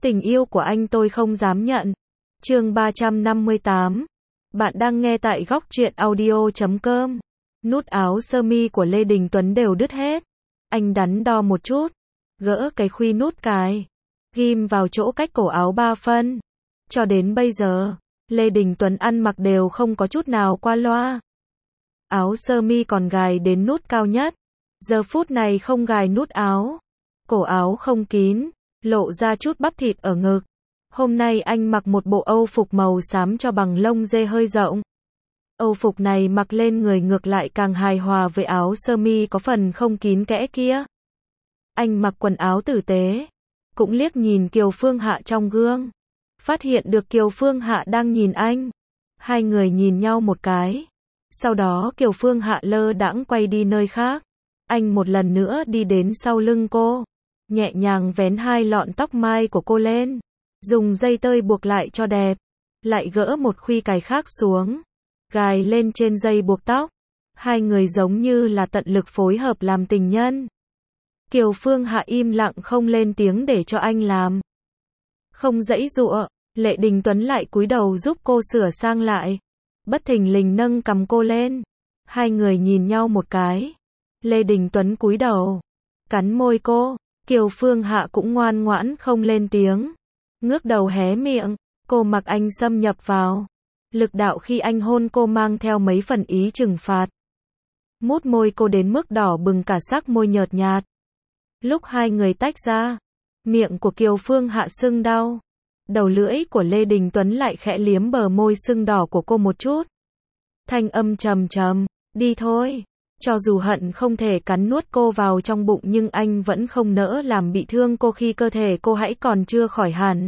Tình yêu của anh tôi không dám nhận. Chương 358. Bạn đang nghe tại góc truyện audio.com. Nút áo sơ mi của Lê Đình Tuấn đều đứt hết. Anh đắn đo một chút, gỡ cái khuy nút cài, ghim vào chỗ cách cổ áo 3 phân. Cho đến bây giờ, Lê Đình Tuấn ăn mặc đều không có chút nào qua loa. Áo sơ mi còn gài đến nút cao nhất. Giờ phút này không gài nút áo. Cổ áo không kín, lộ ra chút bắp thịt ở ngực. Hôm nay anh mặc một bộ âu phục màu xám cho bằng lông dê hơi rộng. Âu phục này mặc lên người ngược lại càng hài hòa với áo sơ mi có phần không kín kẽ kia. Anh mặc quần áo tử tế, cũng liếc nhìn Kiều Phương Hạ trong gương. Phát hiện được Kiều Phương Hạ đang nhìn anh. Hai người nhìn nhau một cái. Sau đó Kiều Phương Hạ lơ đãng quay đi nơi khác. Anh một lần nữa đi đến sau lưng cô, nhẹ nhàng vén hai lọn tóc mai của cô lên, dùng dây tơi buộc lại cho đẹp, lại gỡ một khuy cài khác xuống, gài lên trên dây buộc tóc. Hai người giống như là tận lực phối hợp làm tình nhân. Kiều Phương Hạ im lặng không lên tiếng để cho anh làm. Không giãy giụa, Lê Đình Tuấn lại cúi đầu giúp cô sửa sang lại. Bất thình lình nâng cằm cô lên. Hai người nhìn nhau một cái. Lê Đình Tuấn cúi đầu, cắn môi cô. Kiều Phương Hạ cũng ngoan ngoãn không lên tiếng, ngước đầu hé miệng. Cô mặc anh xâm nhập vào. Lực đạo khi anh hôn cô mang theo mấy phần ý trừng phạt. Mút môi cô đến mức đỏ bừng cả sắc môi nhợt nhạt. Lúc hai người tách ra, miệng của Kiều Phương Hạ sưng đau. Đầu lưỡi của Lê Đình Tuấn lại khẽ liếm bờ môi sưng đỏ của cô một chút. Thanh âm trầm trầm, đi thôi. Cho dù hận không thể cắn nuốt cô vào trong bụng nhưng anh vẫn không nỡ làm bị thương cô khi cơ thể cô hãy còn chưa khỏi hẳn.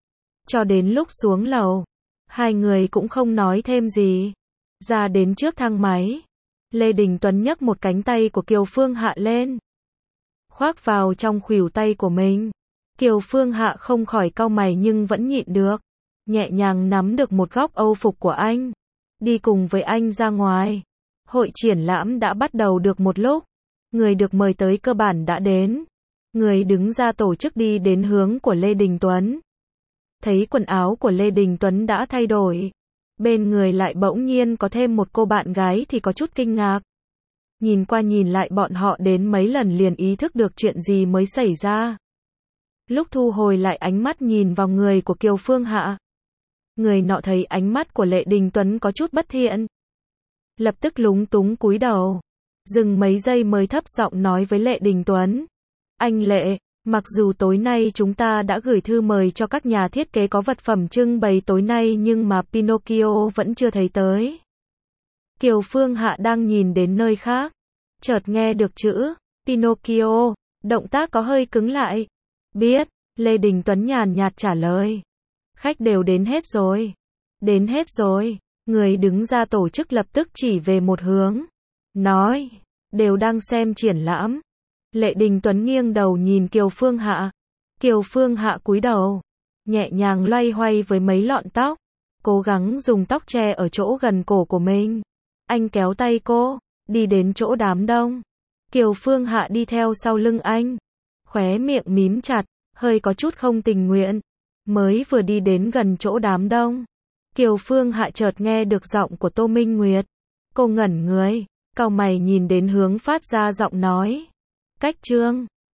Cho đến lúc xuống lầu, hai người cũng không nói thêm gì. Ra đến trước thang máy, Lê Đình Tuấn nhấc một cánh tay của Kiều Phương Hạ lên, khoác vào trong khuỷu tay của mình. Kiều Phương Hạ không khỏi cau mày nhưng vẫn nhịn được, nhẹ nhàng nắm được một góc âu phục của anh, đi cùng với anh ra ngoài. Hội triển lãm đã bắt đầu được một lúc, người được mời tới cơ bản đã đến. Người đứng ra tổ chức đi đến hướng của Lê Đình Tuấn. Thấy quần áo của Lê Đình Tuấn đã thay đổi, bên người lại bỗng nhiên có thêm một cô bạn gái thì có chút kinh ngạc. Nhìn qua nhìn lại bọn họ đến mấy lần liền ý thức được chuyện gì mới xảy ra. Lúc thu hồi lại ánh mắt nhìn vào người của Kiều Phương Hạ, người nọ thấy ánh mắt của Lê Đình Tuấn có chút bất thiện, lập tức lúng túng cúi đầu, dừng mấy giây mới thấp giọng nói với Lê Đình Tuấn. Anh Lệ, mặc dù tối nay chúng ta đã gửi thư mời cho các nhà thiết kế có vật phẩm trưng bày tối nay nhưng mà Pinocchio vẫn chưa thấy tới. Kiều Phương Hạ đang nhìn đến nơi khác, chợt nghe được chữ Pinocchio, động tác có hơi cứng lại. Biết, Lê Đình Tuấn nhàn nhạt trả lời. Khách đều đến hết rồi. Đến hết rồi. Người đứng ra tổ chức lập tức chỉ về một hướng, nói, đều đang xem triển lãm. Lê Đình Tuấn nghiêng đầu nhìn Kiều Phương Hạ. Kiều Phương Hạ cúi đầu, nhẹ nhàng loay hoay với mấy lọn tóc, cố gắng dùng tóc che ở chỗ gần cổ của mình. Anh kéo tay cô, đi đến chỗ đám đông. Kiều Phương Hạ đi theo sau lưng anh, khóe miệng mím chặt, hơi có chút không tình nguyện. Mới vừa đi đến gần chỗ đám đông, Kiều Phương Hạ chợt nghe được giọng của Tô Minh Nguyệt. Cô ngẩn người, cau mày nhìn đến hướng phát ra giọng nói. Cách Trương.